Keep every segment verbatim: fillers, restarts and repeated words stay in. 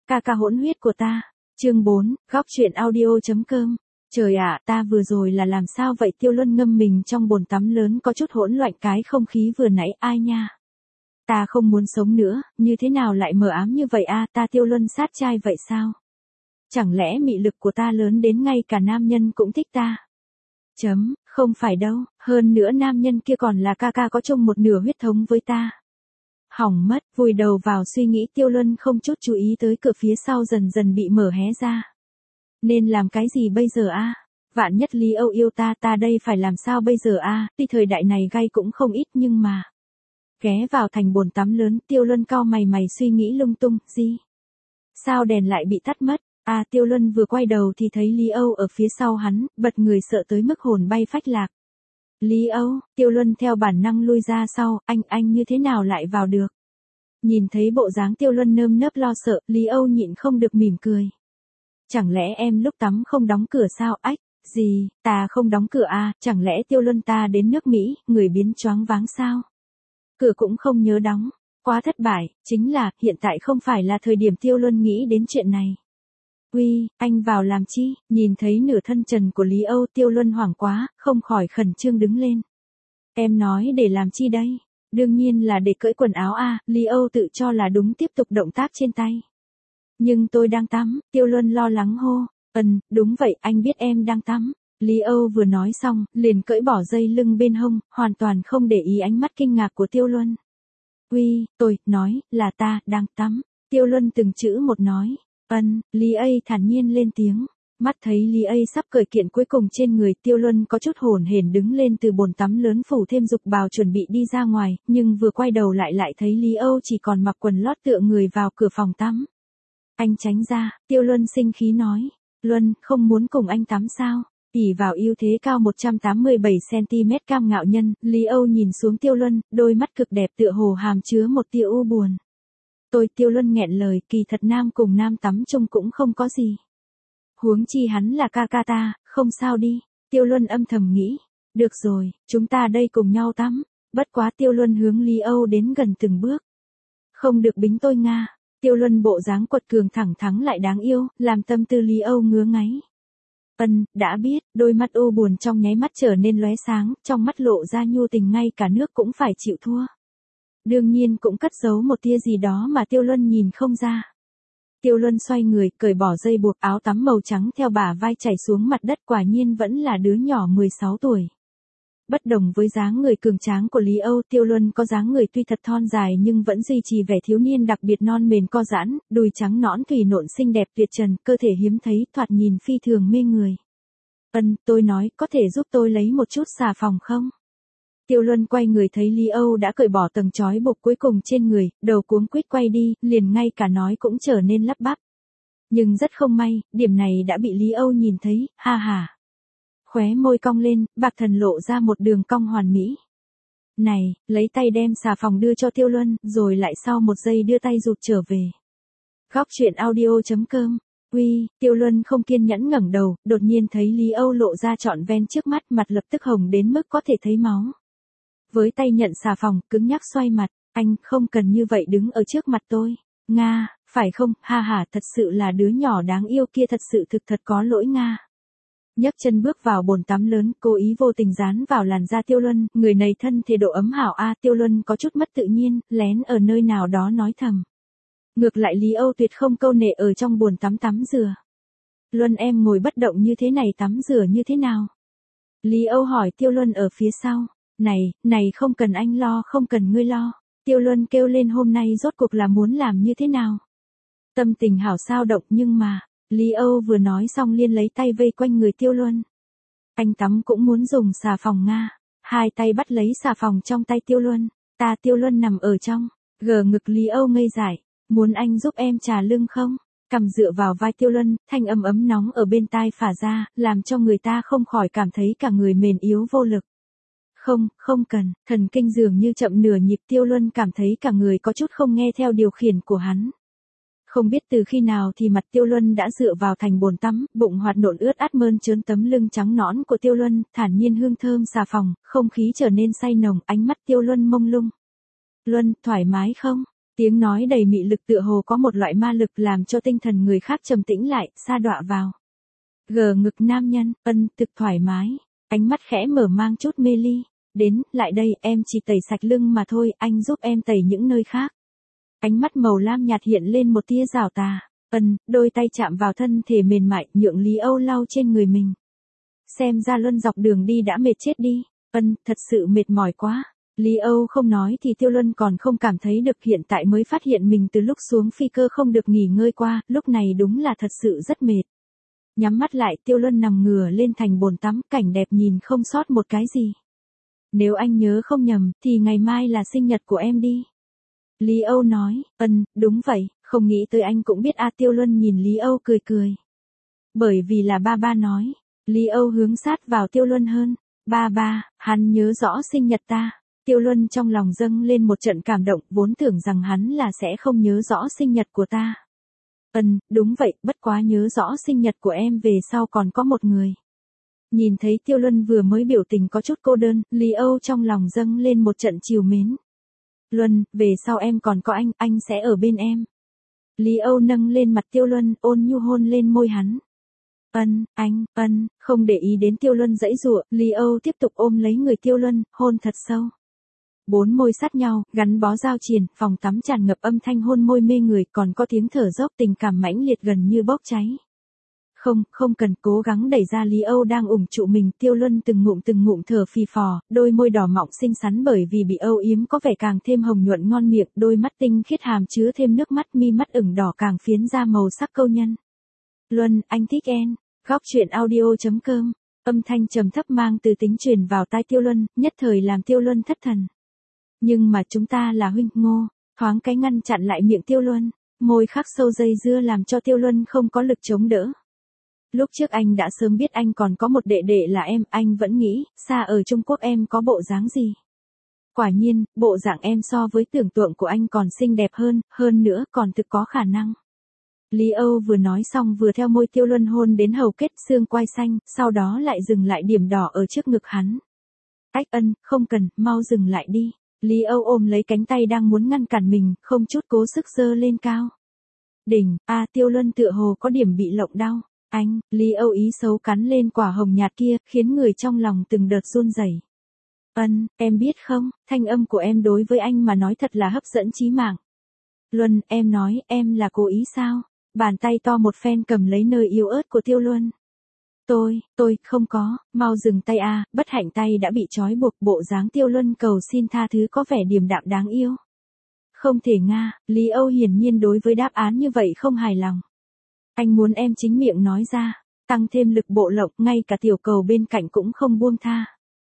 ca ca hỗn huyết của ta. Chương bốn, góc truyện audio.com. Trời ạ, ta vừa rồi là làm sao vậy? Tiêu Luân ngâm mình trong bồn tắm lớn có chút hỗn loạn, cái không khí vừa nãy ai nha. Ta không muốn sống nữa, như thế nào lại mờ ám như vậy a? Ta Tiêu Luân sát trai vậy sao? Chẳng lẽ mị lực của ta lớn đến ngay cả nam nhân cũng thích ta? Chấm, không phải đâu, hơn nữa nam nhân kia còn là ca ca có chung một nửa huyết thống với ta. Hỏng mất, vùi đầu vào suy nghĩ, Tiêu Luân không chút chú ý tới cửa phía sau dần dần bị mở hé ra. Nên làm cái gì bây giờ a? Vạn nhất Lý Âu yêu ta, ta đây phải làm sao bây giờ a? Tuy thời đại này gay cũng không ít nhưng mà. Ghé vào thành bồn tắm lớn, Tiêu Luân cau mày mày suy nghĩ lung tung, gì? Sao đèn lại bị tắt mất? À, Tiêu Luân vừa quay đầu thì thấy Lý Âu ở phía sau hắn, bật người sợ tới mức hồn bay phách lạc. Lý Âu, Tiêu Luân theo bản năng lui ra sau, anh, anh như thế nào lại vào được? Nhìn thấy bộ dáng Tiêu Luân nơm nớp lo sợ, Lý Âu nhịn không được mỉm cười. Chẳng lẽ em lúc tắm không đóng cửa sao? Ách, gì, ta không đóng cửa à, chẳng lẽ Tiêu Luân ta đến nước Mỹ, người biến choáng váng sao? Cửa cũng không nhớ đóng, quá thất bại, chính là, hiện tại không phải là thời điểm Tiêu Luân nghĩ đến chuyện này. Uy, anh vào làm chi? Nhìn thấy nửa thân trần của Lý Âu, Tiêu Luân hoảng quá, không khỏi khẩn trương đứng lên. Em nói để làm chi đây? Đương nhiên là để cởi quần áo à, Lý Âu tự cho là đúng tiếp tục động tác trên tay. Nhưng tôi đang tắm, Tiêu Luân lo lắng hô. Ừm, đúng vậy, anh biết em đang tắm. Lý Âu vừa nói xong, liền cởi bỏ dây lưng bên hông, hoàn toàn không để ý ánh mắt kinh ngạc của Tiêu Luân. Uy, tôi, nói, là ta, đang tắm. Tiêu Luân từng chữ một nói. Ân, Lý A thản nhiên lên tiếng. Mắt thấy Lý A sắp cởi kiện cuối cùng trên người, Tiêu Luân có chút hổn hển đứng lên từ bồn tắm lớn, phủ thêm dục bào chuẩn bị đi ra ngoài, nhưng vừa quay đầu lại lại thấy Lý Âu chỉ còn mặc quần lót tựa người vào cửa phòng tắm. Anh tránh ra, Tiêu Luân sinh khí nói. Luân, không muốn cùng anh tắm sao? ỷ vào ưu thế cao một trăm tám mươi bảy xăng-ti-mét cam ngạo nhân, Lý Âu nhìn xuống Tiêu Luân, đôi mắt cực đẹp tựa hồ hàm chứa một tia u buồn. Tôi, Tiêu Luân nghẹn lời, kỳ thật nam cùng nam tắm chung cũng không có gì. Huống chi hắn là ca ca ta, không sao đi. Tiêu Luân âm thầm nghĩ. Được rồi, chúng ta đây cùng nhau tắm. Bất quá Tiêu Luân hướng Lý Âu đến gần từng bước. Không được bính tôi Nga. Tiêu Luân bộ dáng quật cường thẳng thắn lại đáng yêu, làm tâm tư Lý Âu ngứa ngáy. Ân, đã biết, đôi mắt u buồn trong nháy mắt trở nên lóe sáng, trong mắt lộ ra nhu tình, ngay cả nước cũng phải chịu thua. Đương nhiên cũng cất giấu một tia gì đó mà Tiêu Luân nhìn không ra. Tiêu Luân xoay người, cởi bỏ dây buộc, áo tắm màu trắng theo bả vai chảy xuống mặt đất, quả nhiên vẫn là đứa nhỏ mười sáu tuổi. Bất đồng với dáng người cường tráng của Lý Âu, Tiêu Luân có dáng người tuy thật thon dài nhưng vẫn duy trì vẻ thiếu niên đặc biệt non mềm co giãn, đùi trắng nõn thủy nộn xinh đẹp tuyệt trần, cơ thể hiếm thấy, thoạt nhìn phi thường mê người. Ân, tôi nói, có thể giúp tôi lấy một chút xà phòng không? Tiêu Luân quay người thấy Lý Âu đã cởi bỏ tầng trói buộc cuối cùng trên người, đầu cuống quýt quay đi, liền ngay cả nói cũng trở nên lắp bắp. Nhưng rất không may, điểm này đã bị Lý Âu nhìn thấy, ha ha. Khóe môi cong lên, bạc thần lộ ra một đường cong hoàn mỹ. Này, lấy tay đem xà phòng đưa cho Tiêu Luân, rồi lại sau một giây đưa tay rụt trở về. Góc truyện audio.com. Uy, Tiêu Luân không kiên nhẫn ngẩng đầu, đột nhiên thấy Lý Âu lộ ra trọn ven trước mắt, mặt lập tức hồng đến mức có thể thấy máu. Với tay nhận xà phòng, cứng nhắc xoay mặt, anh không cần như vậy đứng ở trước mặt tôi. Nga, phải không, ha ha, thật sự là đứa nhỏ đáng yêu kia, thật sự thực thật có lỗi Nga. Nhấc chân bước vào bồn tắm lớn, cố ý vô tình dán vào làn da Tiêu Luân, người này thân thể độ ấm hảo a. Tiêu Luân có chút mất tự nhiên, lén ở nơi nào đó nói thầm. Ngược lại Lý Âu tuyệt không câu nệ ở trong bồn tắm tắm rửa. Luân em ngồi bất động như thế này tắm rửa như thế nào? Lý Âu hỏi Tiêu Luân ở phía sau. Này, này không cần anh lo, không cần ngươi lo. Tiêu Luân kêu lên, hôm nay rốt cuộc là muốn làm như thế nào? Tâm tình hảo sao động, nhưng mà, Lý Âu vừa nói xong liền lấy tay vây quanh người Tiêu Luân. Anh tắm cũng muốn dùng xà phòng Nga. Hai tay bắt lấy xà phòng trong tay Tiêu Luân. Ta Tiêu Luân nằm ở trong. Gờ ngực Lý Âu ngây dại. Muốn anh giúp em trà lưng không? Cằm dựa vào vai Tiêu Luân, thanh âm ấm nóng ở bên tai phả ra, làm cho người ta không khỏi cảm thấy cả người mềm yếu vô lực. Không, không cần, thần kinh dường như chậm nửa nhịp. Tiêu Luân cảm thấy cả người có chút không nghe theo điều khiển của hắn. Không biết từ khi nào thì mặt Tiêu Luân đã dựa vào thành bồn tắm, bụng hoạt nộn ướt át mơn trớn tấm lưng trắng nõn của Tiêu Luân, thản nhiên hương thơm xà phòng, không khí trở nên say nồng, ánh mắt Tiêu Luân mông lung. Luân, thoải mái không? Tiếng nói đầy mị lực tựa hồ có một loại ma lực làm cho tinh thần người khác trầm tĩnh lại, sa đọa vào. Gờ ngực nam nhân, ân, thực thoải mái. Ánh mắt khẽ mở mang chút mê ly. Đến, lại đây, em chỉ tẩy sạch lưng mà thôi, anh giúp em tẩy những nơi khác. Ánh mắt màu lam nhạt hiện lên một tia rảo tà. Ân, đôi tay chạm vào thân thể mềm mại, nhượng Lý Âu lau trên người mình. Xem ra Luân dọc đường đi đã mệt chết đi. Ân, thật sự mệt mỏi quá. Lý Âu không nói thì Tiêu Luân còn không cảm thấy được, hiện tại mới phát hiện mình từ lúc xuống phi cơ không được nghỉ ngơi qua, lúc này đúng là thật sự rất mệt. Nhắm mắt lại, Tiêu Luân nằm ngửa lên thành bồn tắm, cảnh đẹp nhìn không sót một cái gì. Nếu anh nhớ không nhầm, thì ngày mai là sinh nhật của em đi. Lý Âu nói, ân, đúng vậy, không nghĩ tới anh cũng biết a. Tiêu Luân nhìn Lý Âu cười cười. Bởi vì là ba ba nói. Lý Âu hướng sát vào Tiêu Luân hơn. Ba ba, hắn nhớ rõ sinh nhật ta. Tiêu Luân trong lòng dâng lên một trận cảm động, vốn tưởng rằng hắn là sẽ không nhớ rõ sinh nhật của ta. Ừm, đúng vậy, bất quá nhớ rõ sinh nhật của em về sau còn có một người. Nhìn thấy Tiêu Luân vừa mới biểu tình có chút cô đơn, Lý Âu trong lòng dâng lên một trận trìu mến. Luân, về sau em còn có anh, anh sẽ ở bên em. Lý Âu nâng lên mặt Tiêu Luân, ôn nhu hôn lên môi hắn. Ân, anh, ân, không để ý đến Tiêu Luân giãy giụa, Lý Âu tiếp tục ôm lấy người Tiêu Luân, hôn thật sâu. Bốn môi sát nhau, gắn bó giao triền, phòng tắm tràn ngập âm thanh hôn môi mê người, còn có tiếng thở dốc, tình cảm mãnh liệt gần như bốc cháy. Không, không cần, cố gắng đẩy ra Lý Âu đang ủng trụ mình, Tiêu Luân từng ngụm từng ngụm thở phì phò, đôi môi đỏ mọng xinh xắn bởi vì bị âu yếm có vẻ càng thêm hồng nhuận ngon miệng, đôi mắt tinh khiết hàm chứa thêm nước mắt, mi mắt ửng đỏ càng phiến ra màu sắc câu nhân. Luân, anh thích em. Góc truyện audio chấm com. Âm thanh trầm thấp mang từ tính truyền vào tai Tiêu Luân, nhất thời làm Tiêu Luân thất thần. Nhưng mà chúng ta là huynh, ngô, thoáng cái ngăn chặn lại miệng Tiêu Luân, môi khắc sâu dây dưa làm cho Tiêu Luân không có lực chống đỡ. Lúc trước anh đã sớm biết anh còn có một đệ đệ là em, anh vẫn nghĩ, xa ở Trung Quốc em có bộ dáng gì. Quả nhiên, bộ dạng em so với tưởng tượng của anh còn xinh đẹp hơn, hơn nữa còn thực có khả năng. Lý Âu vừa nói xong vừa theo môi Tiêu Luân hôn đến hầu kết xương quai xanh, sau đó lại dừng lại điểm đỏ ở trước ngực hắn. Ách ân, không cần, mau dừng lại đi. Lý Âu ôm lấy cánh tay đang muốn ngăn cản mình, không chút cố sức giơ lên cao. Đỉnh, a à, Tiêu Luân tựa hồ có điểm bị lộng đau. Anh, Lý Âu ý xấu cắn lên quả hồng nhạt kia, khiến người trong lòng từng đợt run rẩy. Ân, em biết không, thanh âm của em đối với anh mà nói thật là hấp dẫn chí mạng. Luân, em nói, em là cố ý sao? Bàn tay to một phen cầm lấy nơi yếu ớt của Tiêu Luân. Tôi, tôi, không có, mau dừng tay a. Bất hạnh tay đã bị trói buộc, bộ dáng Tiêu Luân cầu xin tha thứ có vẻ điềm đạm đáng yêu. Không thể nga, Lý Âu hiển nhiên đối với đáp án như vậy không hài lòng. Anh muốn em chính miệng nói ra, tăng thêm lực bộ lộng, ngay cả tiểu cầu bên cạnh cũng không buông tha.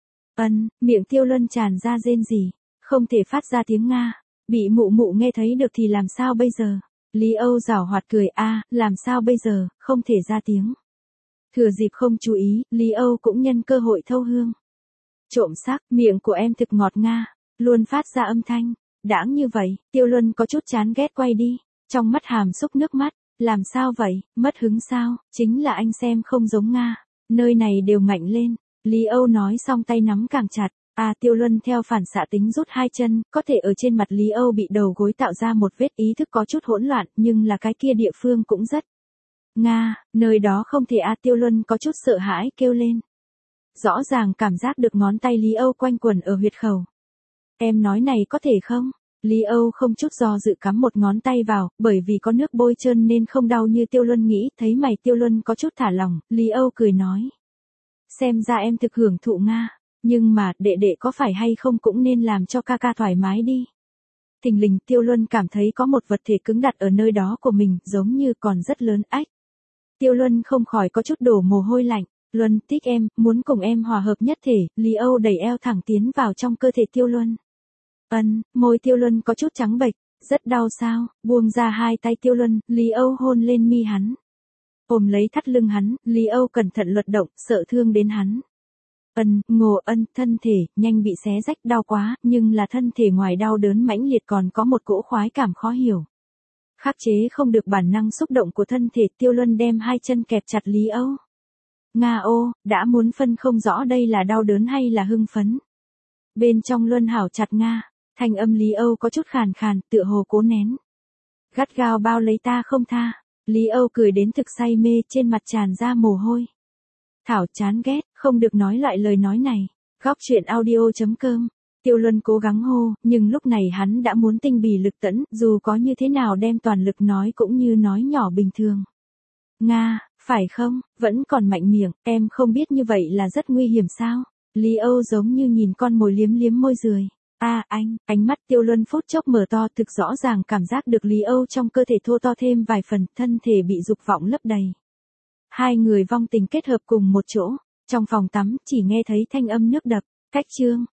Ân, miệng Tiêu Luân tràn ra rên rỉ, không thể phát ra tiếng nga, bị mụ mụ nghe thấy được thì làm sao bây giờ? Lý Âu giảo hoạt cười a, làm sao bây giờ, không thể ra tiếng. Thừa dịp không chú ý, Lý Âu cũng nhân cơ hội thâu hương. Trộm sắc, miệng của em thực ngọt nga, luôn phát ra âm thanh. Đãng như vậy, Tiêu Luân có chút chán ghét quay đi, trong mắt hàm xúc nước mắt. Làm sao vậy, mất hứng sao, chính là anh xem không giống nga, nơi này đều ngạnh lên. Lý Âu nói xong tay nắm càng chặt. À Tiêu Luân theo phản xạ tính rút hai chân, có thể ở trên mặt Lý Âu bị đầu gối tạo ra một vết ý thức có chút hỗn loạn, nhưng là cái kia địa phương cũng rất. Nga, nơi đó không thể a. Tiêu Luân có chút sợ hãi kêu lên. Rõ ràng cảm giác được ngón tay Lý Âu quanh quẩn ở huyệt khẩu. Em nói này có thể không? Lý Âu không chút do dự cắm một ngón tay vào, bởi vì có nước bôi trơn nên không đau như Tiêu Luân nghĩ, thấy mày Tiêu Luân có chút thả lỏng, Lý Âu cười nói. Xem ra em thực hưởng thụ nga. Nhưng mà, đệ đệ có phải hay không cũng nên làm cho ca ca thoải mái đi. Thình lình Tiêu Luân cảm thấy có một vật thể cứng đặt ở nơi đó của mình, giống như còn rất lớn ách. Tiêu Luân không khỏi có chút đổ mồ hôi lạnh. Luân, thích em, muốn cùng em hòa hợp nhất thể, Lý Âu đẩy eo thẳng tiến vào trong cơ thể Tiêu Luân. Ân, môi Tiêu Luân có chút trắng bệch, rất đau sao, buông ra hai tay Tiêu Luân, Lý Âu hôn lên mi hắn. Ôm lấy thắt lưng hắn, Lý Âu cẩn thận luật động, sợ thương đến hắn. Ân, ngộ ân, thân thể, nhanh bị xé rách đau quá, nhưng là thân thể ngoài đau đớn mãnh liệt còn có một cỗ khoái cảm khó hiểu. Khắc chế không được bản năng xúc động của thân thể, Tiêu Luân đem hai chân kẹp chặt Lý Âu. Nga ô, đã muốn phân không rõ đây là đau đớn hay là hưng phấn. Bên trong Luân hảo chặt Nga, Thanh âm Lý Âu có chút khàn khàn, tựa hồ cố nén. Gắt gao bao lấy ta không tha. Lý Âu cười đến thực say mê, trên mặt tràn ra mồ hôi. Thảo chán ghét, không được nói lại lời nói này. Góc chuyện audio.com. Tiêu Luân cố gắng hô, nhưng lúc này hắn đã muốn tinh bì lực tẫn, dù có như thế nào đem toàn lực nói cũng như nói nhỏ bình thường. Nga, phải không, vẫn còn mạnh miệng, em không biết như vậy là rất nguy hiểm sao? Lý Âu giống như nhìn con mồi liếm liếm môi rười. A à, anh, ánh mắt Tiêu Luân phút chốc mở to, thực rõ ràng cảm giác được Lý Âu trong cơ thể thô to thêm vài phần, thân thể bị dục vọng lấp đầy. Hai người vong tình kết hợp cùng một chỗ, trong phòng tắm chỉ nghe thấy thanh âm nước đập, cách chương.